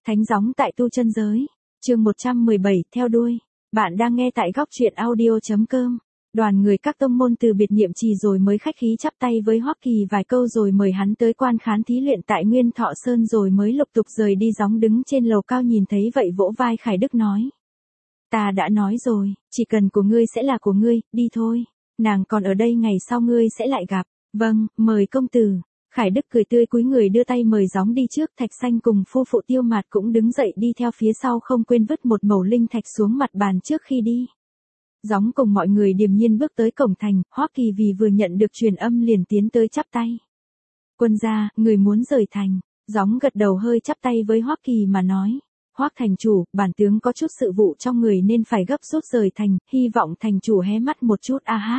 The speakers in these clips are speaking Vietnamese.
Thánh gióng tại tu chân giới. Chương 117, theo đuôi. Bạn đang nghe tại góc truyện audio.com. Đoàn người các tông môn từ biệt nhiệm trì rồi mới khách khí chắp tay với Hoắc Kỳ vài câu rồi mời hắn tới quan khán thí luyện tại Nguyên Thọ Sơn rồi mới lục tục rời đi. Gióng đứng trên lầu cao nhìn thấy vậy vỗ vai Khải Đức nói. Ta đã nói rồi, chỉ cần của ngươi sẽ là của ngươi, đi thôi. Nàng còn ở đây ngày sau ngươi sẽ lại gặp. Vâng, mời công tử. Khải Đức cười tươi cúi người đưa tay mời gióng đi trước. Thạch Xanh cùng phu phụ Tiêu Mạt cũng đứng dậy đi theo phía sau, không quên vứt một mẩu linh thạch xuống mặt bàn trước khi đi. Gióng cùng mọi người điềm nhiên bước tới cổng thành. Hoắc Kỳ vì vừa nhận được truyền âm liền tiến tới chắp tay. Quân gia, người muốn rời thành. Gióng gật đầu hơi chắp tay với Hoắc Kỳ mà nói. Hoắc thành chủ, bản tướng có chút sự vụ trong người nên phải gấp rút rời thành, hy vọng thành chủ hé mắt một chút a hát.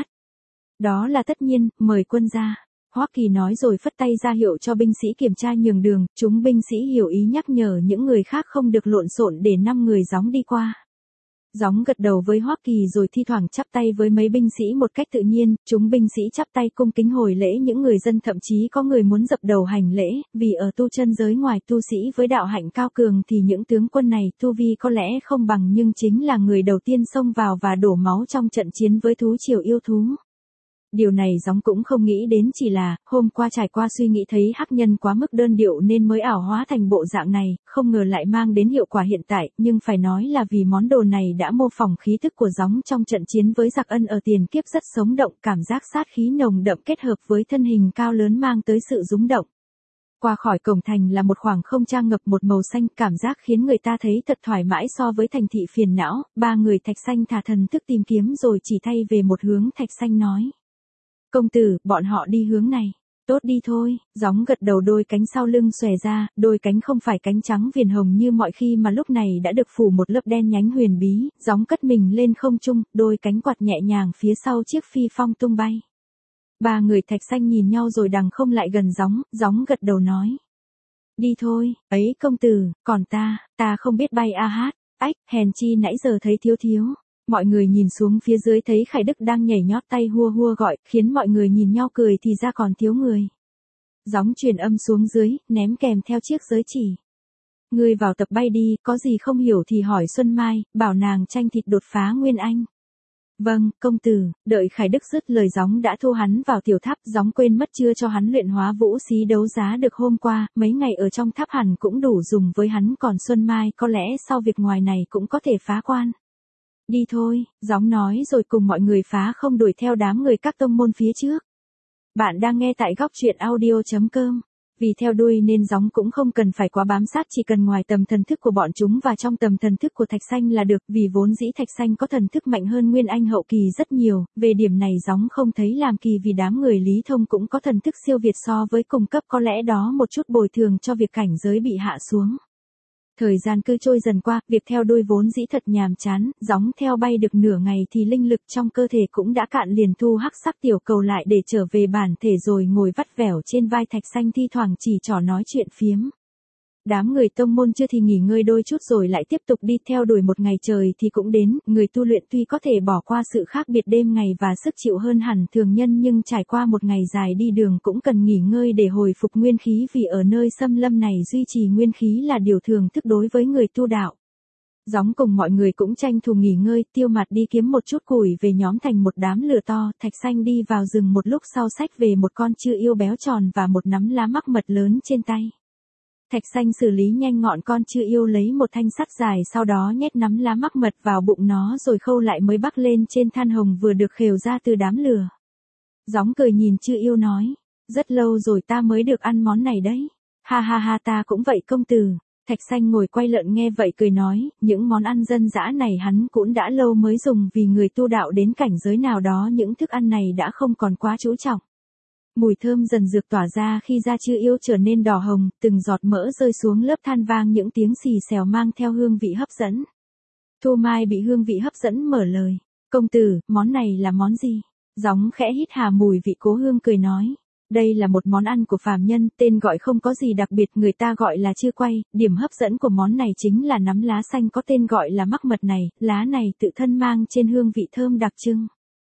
Đó là tất nhiên, mời quân gia. Hoắc Kỳ nói rồi phất tay ra hiệu cho binh sĩ kiểm tra nhường đường, chúng binh sĩ hiểu ý nhắc nhở những người khác không được lộn xộn để 5 người gióng đi qua. Gióng gật đầu với Hoắc Kỳ rồi thi thoảng chắp tay với mấy binh sĩ một cách tự nhiên, chúng binh sĩ chắp tay cung kính hồi lễ những người dân, thậm chí có người muốn dập đầu hành lễ, vì ở tu chân giới ngoài tu sĩ với đạo hạnh cao cường thì những tướng quân này tu vi có lẽ không bằng nhưng chính là người đầu tiên xông vào và đổ máu trong trận chiến với thú triều yêu thú. Điều này gióng cũng không nghĩ đến, chỉ là, hôm qua trải qua suy nghĩ thấy hắc nhân quá mức đơn điệu nên mới ảo hóa thành bộ dạng này, không ngờ lại mang đến hiệu quả hiện tại, nhưng phải nói là vì món đồ này đã mô phỏng khí tức của gióng trong trận chiến với giặc Ân ở tiền kiếp rất sống động, cảm giác sát khí nồng đậm kết hợp với thân hình cao lớn mang tới sự rúng động. Qua khỏi cổng thành là một khoảng không trang ngập một màu xanh, cảm giác khiến người ta thấy thật thoải mái so với thành thị phiền não. Ba người Thạch Xanh thả thần thức tìm kiếm rồi chỉ thay về một hướng. Thạch Xanh nói. Công tử, bọn họ đi hướng này. Tốt, đi thôi. Gióng gật đầu, đôi cánh sau lưng xòe ra, đôi cánh không phải cánh trắng viền hồng như mọi khi mà lúc này đã được phủ một lớp đen nhánh huyền bí. Gióng cất mình lên không trung, đôi cánh quạt nhẹ nhàng phía sau chiếc phi phong tung bay. Ba người Thạch Xanh nhìn nhau rồi đằng không lại gần gióng gật đầu nói. Đi thôi, ấy công tử, còn ta không biết bay a hát. Ách, hèn chi nãy giờ thấy thiếu. Mọi người nhìn xuống phía dưới thấy Khải Đức đang nhảy nhót tay hua hua gọi, khiến mọi người nhìn nhau cười thì ra còn thiếu người. Gióng truyền âm xuống dưới, ném kèm theo chiếc giới chỉ. Ngươi vào tập bay đi, có gì không hiểu thì hỏi Xuân Mai, bảo nàng tranh thịt đột phá Nguyên Anh. Vâng, công tử. Đợi Khải Đức dứt lời gióng đã thu hắn vào tiểu tháp. Gióng quên mất chưa cho hắn luyện hóa vũ xí đấu giá được hôm qua, mấy ngày ở trong tháp hẳn cũng đủ dùng với hắn, còn Xuân Mai có lẽ sau việc ngoài này cũng có thể phá quan. Đi thôi, gióng nói rồi cùng mọi người phá không đuổi theo đám người các tông môn phía trước. Bạn đang nghe tại góc truyện audio.com. Vì theo đuôi nên gióng cũng không cần phải quá bám sát, chỉ cần ngoài tầm thần thức của bọn chúng và trong tầm thần thức của Thạch Xanh là được, vì vốn dĩ Thạch Xanh có thần thức mạnh hơn Nguyên Anh hậu kỳ rất nhiều, về điểm này gióng không thấy làm kỳ vì đám người Lý Thông cũng có thần thức siêu việt so với cùng cấp, có lẽ đó một chút bồi thường cho việc cảnh giới bị hạ xuống. Thời gian cứ trôi dần qua, việc theo đuôi vốn dĩ thật nhàm chán, gióng theo bay được nửa ngày thì linh lực trong cơ thể cũng đã cạn, liền thu hắc sắc tiểu cầu lại để trở về bản thể rồi ngồi vắt vẻo trên vai Thạch Xanh thi thoảng chỉ trỏ nói chuyện phiếm. Đám người tông môn chưa thì nghỉ ngơi đôi chút rồi lại tiếp tục đi theo đuổi. Một ngày trời thì cũng đến, người tu luyện tuy có thể bỏ qua sự khác biệt đêm ngày và sức chịu hơn hẳn thường nhân nhưng trải qua một ngày dài đi đường cũng cần nghỉ ngơi để hồi phục nguyên khí, vì ở nơi xâm lâm này duy trì nguyên khí là điều thường thức đối với người tu đạo. Gióng cùng mọi người cũng tranh thủ nghỉ ngơi. Tiêu Mạt đi kiếm một chút củi về nhóm thành một đám lửa to. Thạch Xanh đi vào rừng một lúc sau xách về một con chư yêu béo tròn và một nắm lá mắc mật lớn trên tay. Thạch Xanh xử lý nhanh ngọn con chư yêu, lấy một thanh sắt dài, sau đó nhét nắm lá mắc mật vào bụng nó rồi khâu lại mới bắc lên trên than hồng vừa được khều ra từ đám lửa. Gióng cười nhìn chư yêu nói, rất lâu rồi ta mới được ăn món này đấy. Ha ha ha, ta cũng vậy công tử. Thạch Xanh ngồi quay lợn nghe vậy cười nói, những món ăn dân dã này hắn cũng đã lâu mới dùng, vì người tu đạo đến cảnh giới nào đó những thức ăn này đã không còn quá chú trọng. Mùi thơm dần dược tỏa ra khi da chư yêu trở nên đỏ hồng, từng giọt mỡ rơi xuống lớp than vang những tiếng xì xèo mang theo hương vị hấp dẫn. Thu Mai bị hương vị hấp dẫn mở lời. Công tử, món này là món gì? Gióng khẽ hít hà mùi vị cố hương cười nói. Đây là một món ăn của phàm nhân, tên gọi không có gì đặc biệt, người ta gọi là chư quay. Điểm hấp dẫn của món này chính là nắm lá xanh có tên gọi là mắc mật này, lá này tự thân mang trên hương vị thơm đặc trưng.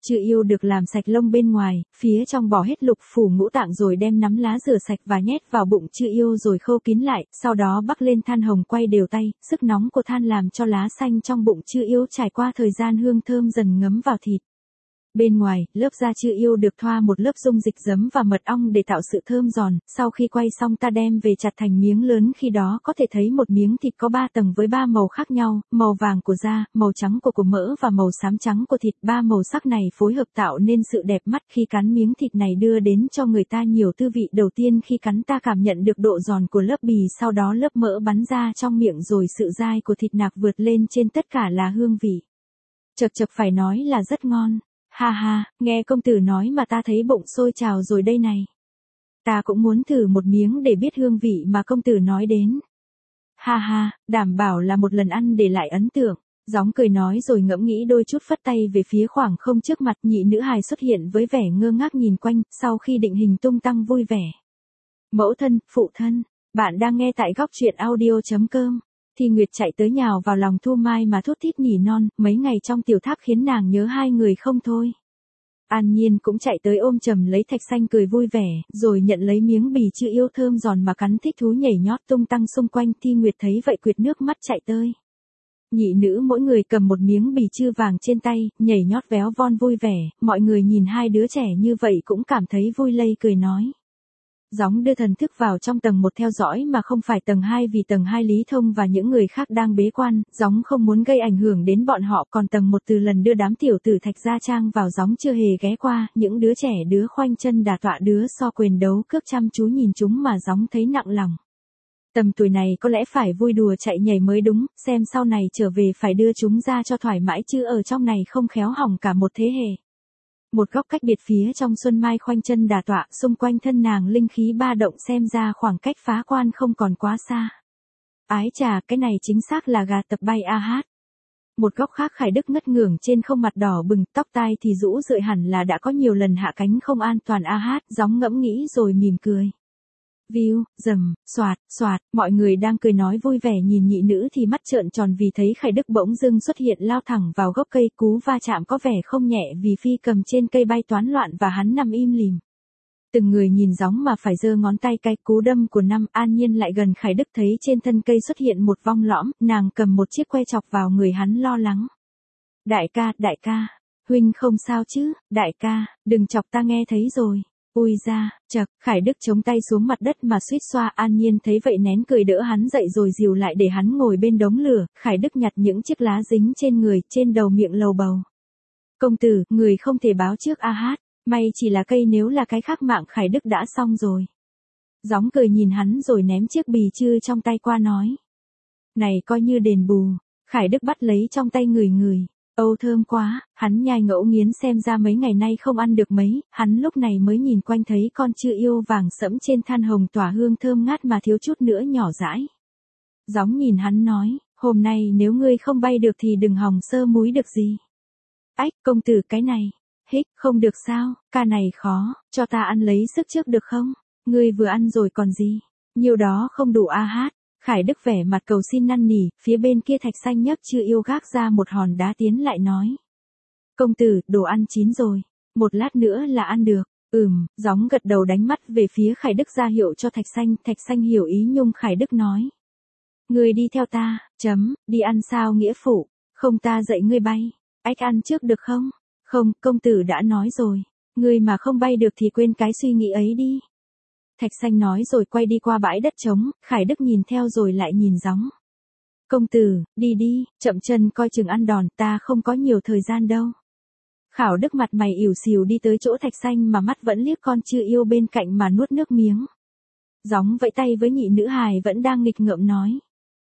chư yêu được làm sạch lông bên ngoài, phía trong bỏ hết lục phủ ngũ tạng rồi đem nắm lá rửa sạch và nhét vào bụng chư yêu rồi khâu kín lại, sau đó bắc lên than hồng quay đều tay, sức nóng của than làm cho lá xanh trong bụng chư yêu trải qua thời gian hương thơm dần ngấm vào thịt. Bên ngoài, lớp da chư yêu được thoa một lớp dung dịch giấm và mật ong để tạo sự thơm giòn, sau khi quay xong ta đem về chặt thành miếng lớn, khi đó có thể thấy một miếng thịt có 3 tầng với 3 màu khác nhau, màu vàng của da, màu trắng của mỡ và màu xám trắng của thịt. 3 màu sắc này phối hợp tạo nên sự đẹp mắt, khi cắn miếng thịt này đưa đến cho người ta nhiều tư vị. Đầu tiên khi cắn ta cảm nhận được độ giòn của lớp bì, sau đó lớp mỡ bắn ra trong miệng rồi sự dai của thịt nạc vượt lên trên, tất cả là hương vị. Chậc chậc, phải nói là rất ngon. Ha ha, nghe công tử nói mà ta thấy bụng sôi trào rồi đây này. Ta cũng muốn thử một miếng để biết hương vị mà công tử nói đến. Ha ha, đảm bảo là một lần ăn để lại ấn tượng. Gióng cười nói rồi ngẫm nghĩ đôi chút, phất tay về phía khoảng không trước mặt. Nhị nữ hài xuất hiện với vẻ ngơ ngác nhìn quanh, sau khi định hình tung tăng vui vẻ. Mẫu thân, phụ thân, bạn đang nghe tại góc truyện audio.com. Thi Nguyệt chạy tới nhào vào lòng Thu Mai mà thút thít nỉ non, mấy ngày trong tiểu tháp khiến nàng nhớ hai người không thôi. An Nhiên cũng chạy tới ôm chầm lấy Thạch Xanh cười vui vẻ, rồi nhận lấy miếng bì chư yêu thơm giòn mà cắn, thích thú nhảy nhót tung tăng xung quanh. Thi Nguyệt thấy vậy quệt nước mắt chạy tới. Nhị nữ mỗi người cầm một miếng bì chư vàng trên tay, nhảy nhót véo von vui vẻ, mọi người nhìn hai đứa trẻ như vậy cũng cảm thấy vui lây, cười nói. Gióng đưa thần thức vào trong tầng 1 theo dõi mà không phải tầng 2, vì tầng 2 Lý Thông và những người khác đang bế quan, gióng không muốn gây ảnh hưởng đến bọn họ. Còn tầng 1 từ lần đưa đám tiểu tử Thạch Gia Trang vào gióng chưa hề ghé qua, những đứa trẻ đứa khoanh chân đả tọa, đứa so quyền đấu cước chăm chú nhìn chúng mà gióng thấy nặng lòng. Tầm tuổi này có lẽ phải vui đùa chạy nhảy mới đúng, xem sau này trở về phải đưa chúng ra cho thoải mái chứ ở trong này không khéo hỏng cả một thế hệ. Một góc cách biệt phía trong Xuân Mai khoanh chân đả tọa, xung quanh thân nàng linh khí ba động, xem ra khoảng cách phá quan không còn quá xa. Ái chà, cái này chính xác là gà tập bay a hát. Một góc khác Khải Đức ngất ngưởng trên không, mặt đỏ bừng, tóc tai thì rũ rượi, hẳn là đã có nhiều lần hạ cánh không an toàn a hát. Gióng ngẫm nghĩ rồi mỉm cười. View, rầm, xoạt, xoạt, mọi người đang cười nói vui vẻ, nhìn nhị nữ thì mắt trợn tròn vì thấy Khải Đức bỗng dưng xuất hiện lao thẳng vào gốc cây, cú va chạm có vẻ không nhẹ vì phi cầm trên cây bay toán loạn và hắn nằm im lìm. Từng người nhìn gióng mà phải giơ ngón tay cái, cú đâm của năm. An Nhiên lại gần Khải Đức thấy trên thân cây xuất hiện một vong lõm, nàng cầm một chiếc que chọc vào người hắn lo lắng. Đại ca, huynh không sao chứ, đại ca, đừng chọc ta nghe thấy rồi. Ui ra, chậc, Khải Đức chống tay xuống mặt đất mà suýt xoa. An Nhiên thấy vậy nén cười đỡ hắn dậy rồi dìu lại để hắn ngồi bên đống lửa. Khải Đức nhặt những chiếc lá dính trên người, trên đầu miệng lầu bầu. Công tử, người không thể báo trước a hát, may chỉ là cây, nếu là cái khác mạng Khải Đức đã xong rồi. Gióng cười nhìn hắn rồi ném chiếc bì chư trong tay qua nói. Này coi như đền bù. Khải Đức bắt lấy trong tay người. Âu thơm quá, hắn nhai ngẫu nghiến, xem ra mấy ngày nay không ăn được mấy. Hắn lúc này mới nhìn quanh thấy con chư yêu vàng sẫm trên than hồng tỏa hương thơm ngát mà thiếu chút nữa nhỏ dãi. Gióng nhìn hắn nói, hôm nay nếu ngươi không bay được thì đừng hòng sơ múi được gì. Ách, công tử cái này, hích, không được sao, ca này khó, cho ta ăn lấy sức trước được không? Ngươi vừa ăn rồi còn gì, nhiều đó không đủ a hát. Khải Đức vẻ mặt cầu xin năn nỉ, phía bên kia Thạch Xanh nhấc chư yêu gác ra một hòn đá tiến lại nói. Công tử, đồ ăn chín rồi, một lát nữa là ăn được. Gióng gật đầu đánh mắt về phía Khải Đức ra hiệu cho Thạch Xanh hiểu ý nhung. Khải Đức nói. Ngươi đi theo ta, đi ăn sao nghĩa phụ, không ta dạy ngươi bay, ách ăn trước được không? Không, công tử đã nói rồi, ngươi mà không bay được thì quên cái suy nghĩ ấy đi. Thạch Xanh nói rồi quay đi qua bãi đất trống, Khải Đức nhìn theo rồi lại nhìn gióng. Công tử, đi, chậm chân coi chừng ăn đòn, ta không có nhiều thời gian đâu. Khảo Đức mặt mày ỉu xìu đi tới chỗ Thạch Xanh mà mắt vẫn liếc con chư yêu bên cạnh mà nuốt nước miếng. Gióng vẫy tay với nhị nữ hài vẫn đang nghịch ngợm nói.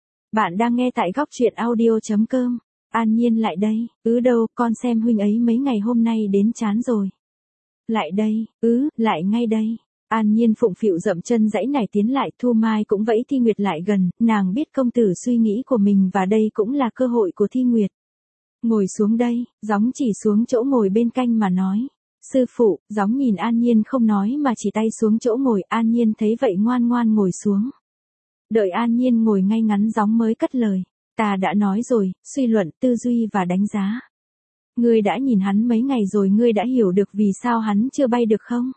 Bạn đang nghe tại góc truyện audio.com. An Nhiên lại đây, đâu, con xem huynh ấy mấy ngày hôm nay đến chán rồi. Lại đây, lại ngay đây. An Nhiên phụng phịu dậm chân dãy nải tiến lại. Thu Mai cũng vẫy Thi Nguyệt lại gần, nàng biết công tử suy nghĩ của mình và đây cũng là cơ hội của Thi Nguyệt. Ngồi xuống đây, gióng chỉ xuống chỗ ngồi bên cạnh mà nói. Sư phụ, gióng nhìn An Nhiên không nói mà chỉ tay xuống chỗ ngồi. An Nhiên thấy vậy ngoan ngoan ngồi xuống. Đợi An Nhiên ngồi ngay ngắn gióng mới cất lời. Ta đã nói rồi, suy luận, tư duy và đánh giá. Ngươi đã nhìn hắn mấy ngày rồi, ngươi đã hiểu được vì sao hắn chưa bay được không?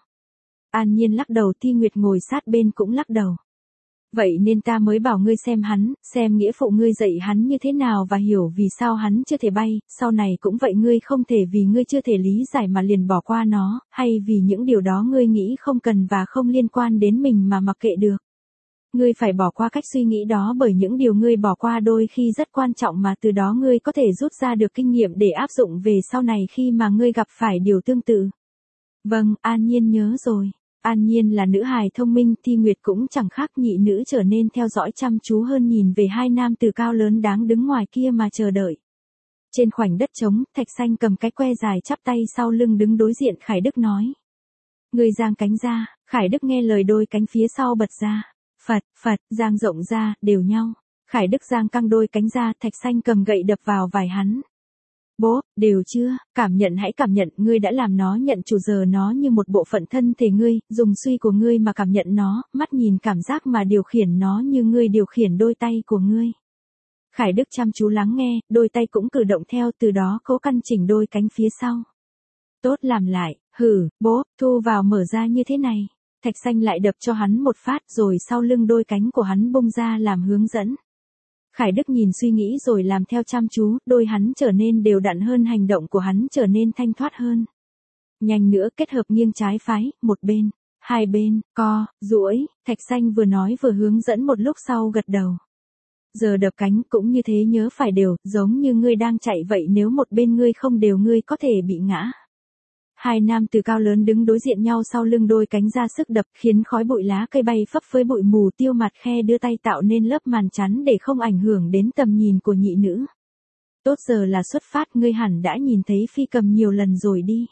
An Nhiên lắc đầu, Thi Nguyệt ngồi sát bên cũng lắc đầu. Vậy nên ta mới bảo ngươi xem hắn, xem nghĩa phụ ngươi dạy hắn như thế nào và hiểu vì sao hắn chưa thể bay, sau này cũng vậy, ngươi không thể vì ngươi chưa thể lý giải mà liền bỏ qua nó, hay vì những điều đó ngươi nghĩ không cần và không liên quan đến mình mà mặc kệ được. Ngươi phải bỏ qua cách suy nghĩ đó, bởi những điều ngươi bỏ qua đôi khi rất quan trọng mà từ đó ngươi có thể rút ra được kinh nghiệm để áp dụng về sau này khi mà ngươi gặp phải điều tương tự. Vâng, An Nhiên nhớ rồi. An Nhiên là nữ hài thông minh, Thi Nguyệt cũng chẳng khác, nhị nữ trở nên theo dõi chăm chú hơn, nhìn về hai nam tử cao lớn đáng đứng ngoài kia mà chờ đợi. Trên khoảnh đất trống, Thạch Xanh cầm cái que dài chắp tay sau lưng đứng đối diện Khải Đức nói. Người giang cánh ra, Khải Đức nghe lời đôi cánh phía sau bật ra. Phật, Phật, giang rộng ra, đều nhau. Khải Đức giang căng đôi cánh ra, Thạch Xanh cầm gậy đập vào vai hắn. Bố, đều chưa, cảm nhận, hãy cảm nhận, ngươi đã làm nó nhận chủ, giờ nó như một bộ phận thân thể ngươi, dùng suy của ngươi mà cảm nhận nó, mắt nhìn cảm giác mà điều khiển nó như ngươi điều khiển đôi tay của ngươi. Khải Đức chăm chú lắng nghe, đôi tay cũng cử động theo, từ đó cố căn chỉnh đôi cánh phía sau. Tốt, làm lại, bố, thu vào mở ra như thế này. Thạch Xanh lại đập cho hắn một phát rồi sau lưng đôi cánh của hắn bung ra làm hướng dẫn. Khải Đức nhìn suy nghĩ rồi làm theo chăm chú, đôi hắn trở nên đều đặn hơn, hành động của hắn trở nên thanh thoát hơn. Nhanh nữa, kết hợp nghiêng trái phái, một bên, hai bên, co, duỗi, Thạch Xanh vừa nói vừa hướng dẫn, một lúc sau gật đầu. Giờ đập cánh cũng như thế, nhớ phải đều, giống như ngươi đang chạy vậy, nếu một bên ngươi không đều ngươi có thể bị ngã. Hai nam từ cao lớn đứng đối diện nhau, sau lưng đôi cánh ra sức đập, khiến khói bụi lá cây bay phấp phới, bụi mù tiêu mặt khe, đưa tay tạo nên lớp màn chắn để không ảnh hưởng đến tầm nhìn của nhị nữ. Tốt, giờ là xuất phát, ngươi hẳn đã nhìn thấy phi cầm nhiều lần rồi đi.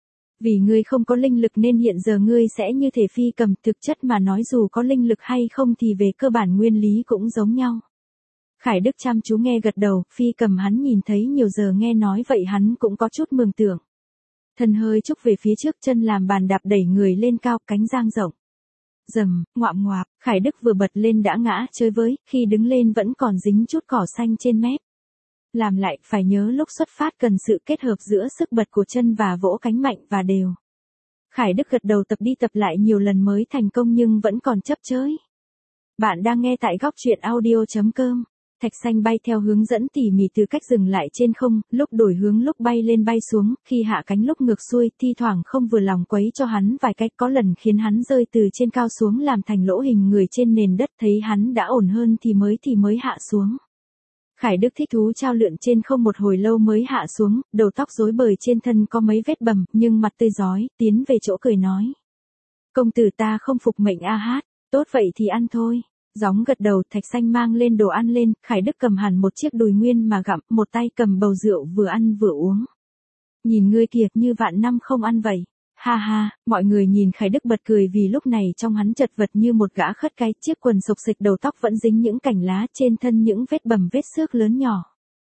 Vì ngươi không có linh lực nên hiện giờ ngươi sẽ như thể phi cầm, thực chất mà nói dù có linh lực hay không thì về cơ bản nguyên lý cũng giống nhau. Khải Đức chăm chú nghe gật đầu, phi cầm hắn nhìn thấy nhiều, giờ nghe nói vậy hắn cũng có chút mường tượng. Thân hơi chúc về phía trước, chân làm bàn đạp đẩy người lên cao, cánh dang rộng. Rầm, ngoạm ngoạp, Khải Đức vừa bật lên đã ngã chơi với, khi đứng lên vẫn còn dính chút cỏ xanh trên mép. Làm lại, phải nhớ lúc xuất phát cần sự kết hợp giữa sức bật của chân và vỗ cánh mạnh và đều. Khải Đức gật đầu, tập đi tập lại nhiều lần mới thành công nhưng vẫn còn chấp chới. Bạn đang nghe tại góc truyện audio.com. Thạch Xanh bay theo hướng dẫn tỉ mỉ, từ cách dừng lại trên không, lúc đổi hướng, lúc bay lên bay xuống, khi hạ cánh lúc ngược xuôi, thi thoảng không vừa lòng quấy cho hắn vài cách, có lần khiến hắn rơi từ trên cao xuống làm thành lỗ hình người trên nền đất, thấy hắn đã ổn hơn thì mới hạ xuống. Khải Đức thích thú trao lượn trên không một hồi lâu mới hạ xuống, đầu tóc rối bời, trên thân có mấy vết bầm, nhưng mặt tươi rói, tiến về chỗ cười nói. Công tử ta không phục mệnh a hát, tốt vậy thì ăn thôi. Gióng gật đầu, Thạch Xanh mang lên đồ ăn lên, Khải Đức cầm hẳn một chiếc đùi nguyên mà gặm, một tay cầm bầu rượu vừa ăn vừa uống. Nhìn ngươi kìa, như vạn năm không ăn vậy. Ha ha, mọi người nhìn Khải Đức bật cười vì lúc này trong hắn chật vật như một gã khất cái, chiếc quần xộc xịch, đầu tóc vẫn dính những cành lá, trên thân những vết bầm vết xước lớn nhỏ.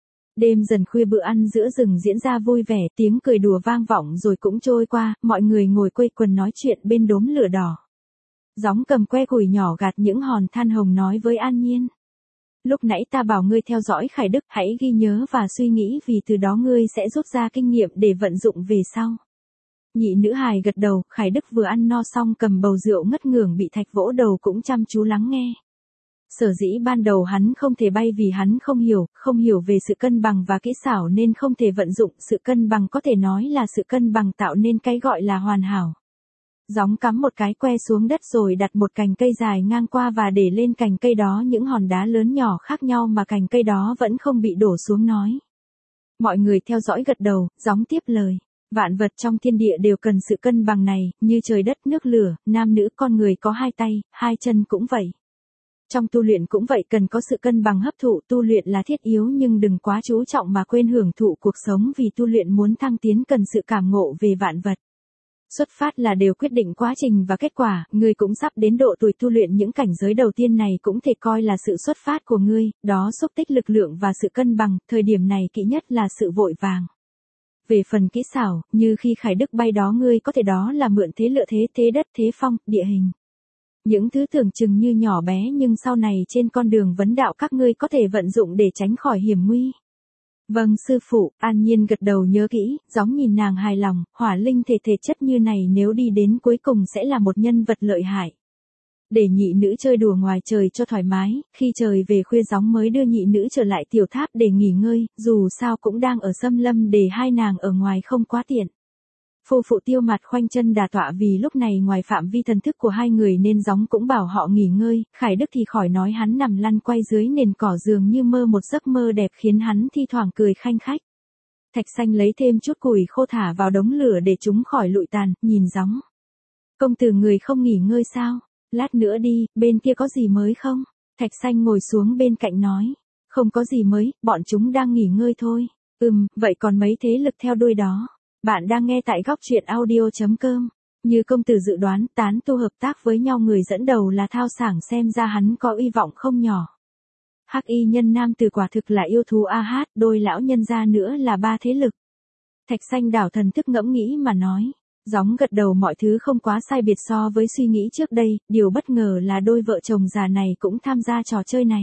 Đêm dần khuya, bữa ăn giữa rừng diễn ra vui vẻ, tiếng cười đùa vang vọng rồi cũng trôi qua, mọi người ngồi quây quần nói chuyện bên đốm lửa đỏ. Gióng cầm que củi nhỏ gạt những hòn than hồng nói với An Nhiên. Lúc nãy ta bảo ngươi theo dõi Khải Đức, hãy ghi nhớ và suy nghĩ vì từ đó ngươi sẽ rút ra kinh nghiệm để vận dụng về sau. Nhị nữ hài gật đầu, Khải Đức vừa ăn no xong cầm bầu rượu ngất ngưởng bị Thạch vỗ đầu cũng chăm chú lắng nghe. Sở dĩ ban đầu hắn không thể bay vì hắn không hiểu về sự cân bằng và kỹ xảo nên không thể vận dụng sự cân bằng, có thể nói là sự cân bằng tạo nên cái gọi là hoàn hảo. Gióng cắm một cái que xuống đất rồi đặt một cành cây dài ngang qua và để lên cành cây đó những hòn đá lớn nhỏ khác nhau mà cành cây đó vẫn không bị đổ xuống nói. Mọi người theo dõi gật đầu, Gióng tiếp lời. Vạn vật trong thiên địa đều cần sự cân bằng này, như trời đất nước lửa, nam nữ con người có hai tay, hai chân cũng vậy. Trong tu luyện cũng vậy, cần có sự cân bằng hấp thụ, tu luyện là thiết yếu nhưng đừng quá chú trọng mà quên hưởng thụ cuộc sống, vì tu luyện muốn thăng tiến cần sự cảm ngộ về vạn vật. Xuất phát là đều quyết định quá trình và kết quả, ngươi cũng sắp đến độ tuổi tu luyện, những cảnh giới đầu tiên này cũng thể coi là sự xuất phát của ngươi, đó xúc tích lực lượng và sự cân bằng, thời điểm này kỹ nhất là sự vội vàng. Về phần kỹ xảo, như khi Khải Đức bay đó ngươi có thể đó là mượn thế lựa thế, thế đất, thế phong, địa hình. Những thứ tưởng chừng như nhỏ bé nhưng sau này trên con đường vấn đạo các ngươi có thể vận dụng để tránh khỏi hiểm nguy. Vâng sư phụ, An Nhiên gật đầu nhớ kỹ, gióng nhìn nàng hài lòng, hỏa linh thể thể chất như này nếu đi đến cuối cùng sẽ là một nhân vật lợi hại. Để nhị nữ chơi đùa ngoài trời cho thoải mái, khi trời về khuya gióng mới đưa nhị nữ trở lại tiểu tháp để nghỉ ngơi, dù sao cũng đang ở xâm lâm để hai nàng ở ngoài không quá tiện. Phu phụ Tiêu Mạt khoanh chân đà tọa vì lúc này ngoài phạm vi thần thức của hai người nên gióng cũng bảo họ nghỉ ngơi, Khải Đức thì khỏi nói hắn nằm lăn quay dưới nền cỏ dường như mơ một giấc mơ đẹp khiến hắn thi thoảng cười khanh khách. Thạch Xanh lấy thêm chút củi khô thả vào đống lửa để chúng khỏi lụi tàn, nhìn gióng. Công tử người không nghỉ ngơi sao? Lát nữa đi, bên kia có gì mới không? Thạch Xanh ngồi xuống bên cạnh nói. Không có gì mới, bọn chúng đang nghỉ ngơi thôi. Vậy còn mấy thế lực theo đuôi đó? Bạn đang nghe tại góc truyện audio.com. Như công tử dự đoán, tán tu hợp tác với nhau người dẫn đầu là Thao Sảng xem ra hắn có uy vọng không nhỏ. Hắc y nhân nam từ quả thực là yêu thú A đôi lão nhân ra nữa là ba thế lực. Thạch Xanh đảo thần thức ngẫm nghĩ mà nói. Gióng gật đầu mọi thứ không quá sai biệt so với suy nghĩ trước đây, điều bất ngờ là đôi vợ chồng già này cũng tham gia trò chơi này.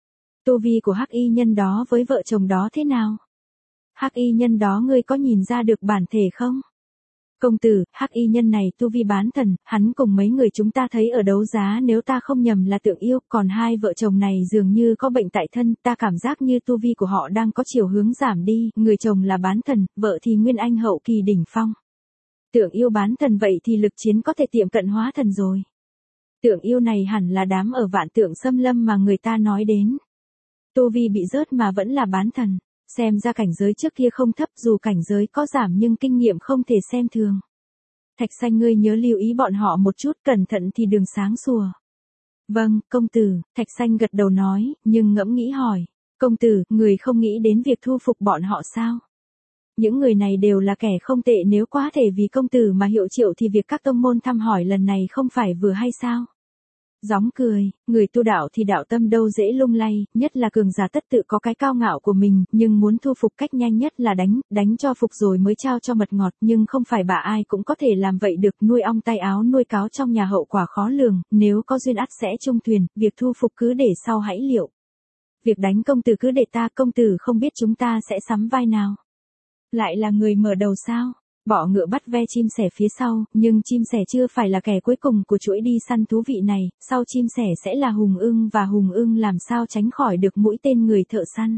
Tu vi của hắc y nhân đó với vợ chồng đó thế nào? Hắc y nhân đó ngươi có nhìn ra được bản thể không? Công tử, hắc y nhân này tu vi bán thần, hắn cùng mấy người chúng ta thấy ở đấu giá nếu ta không nhầm là tượng yêu, còn hai vợ chồng này dường như có bệnh tại thân, ta cảm giác như tu vi của họ đang có chiều hướng giảm đi, người chồng là bán thần, vợ thì nguyên anh hậu kỳ đỉnh phong. Tượng yêu bán thần vậy thì lực chiến có thể tiệm cận hóa thần rồi. Tượng yêu này hẳn là đám ở Vạn Tượng Xâm Lâm mà người ta nói đến. Tu vi bị rớt mà vẫn là bán thần. Xem ra cảnh giới trước kia không thấp dù cảnh giới có giảm nhưng kinh nghiệm không thể xem thường. Thạch Xanh ngươi nhớ lưu ý bọn họ một chút cẩn thận thì đường sáng sủa. Vâng, công tử, Thạch Xanh gật đầu nói, nhưng ngẫm nghĩ hỏi. Công tử, người không nghĩ đến việc thu phục bọn họ sao? Những người này đều là kẻ không tệ nếu quá thể vì công tử mà hiệu triệu thì việc các tông môn thăm hỏi lần này không phải vừa hay sao? Gióng cười, người tu đạo thì đạo tâm đâu dễ lung lay, nhất là cường giả tất tự có cái cao ngạo của mình, nhưng muốn thu phục cách nhanh nhất là đánh cho phục rồi mới trao cho mật ngọt, nhưng không phải bà ai cũng có thể làm vậy được, nuôi ong tay áo nuôi cáo trong nhà hậu quả khó lường, nếu có duyên ắt sẽ chung thuyền, việc thu phục cứ để sau hãy liệu. Việc đánh công tử cứ để ta, công tử không biết chúng ta sẽ sắm vai nào. Lại là người mở đầu sao? Bọ ngựa bắt ve chim sẻ phía sau, nhưng chim sẻ chưa phải là kẻ cuối cùng của chuỗi đi săn thú vị này, sau chim sẻ sẽ là hùng ưng và hùng ưng làm sao tránh khỏi được mũi tên người thợ săn.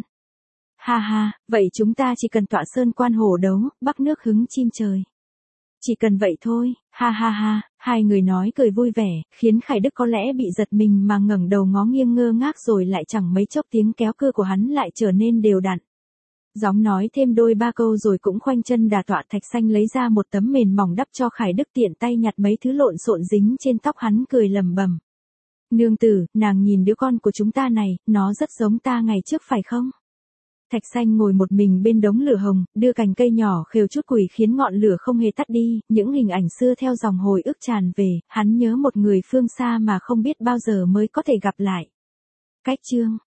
Ha ha, vậy chúng ta chỉ cần tọa sơn quan hổ đấu, bắc nước hứng chim trời. Chỉ cần vậy thôi, ha ha ha, hai người nói cười vui vẻ, khiến Khải Đức có lẽ bị giật mình mà ngẩng đầu ngó nghiêng ngơ ngác rồi lại chẳng mấy chốc tiếng kéo cưa của hắn lại trở nên đều đặn. Gióng nói thêm đôi ba câu rồi cũng khoanh chân đà tọa. Thạch Xanh lấy ra một tấm mền mỏng đắp cho Khải Đức tiện tay nhặt mấy thứ lộn xộn dính trên tóc hắn cười lẩm bẩm. Nương tử, nàng nhìn đứa con của chúng ta này, nó rất giống ta ngày trước phải không? Thạch Xanh ngồi một mình bên đống lửa hồng, đưa cành cây nhỏ khều chút củi khiến ngọn lửa không hề tắt đi, những hình ảnh xưa theo dòng hồi ức tràn về, hắn nhớ một người phương xa mà không biết bao giờ mới có thể gặp lại. Cách chương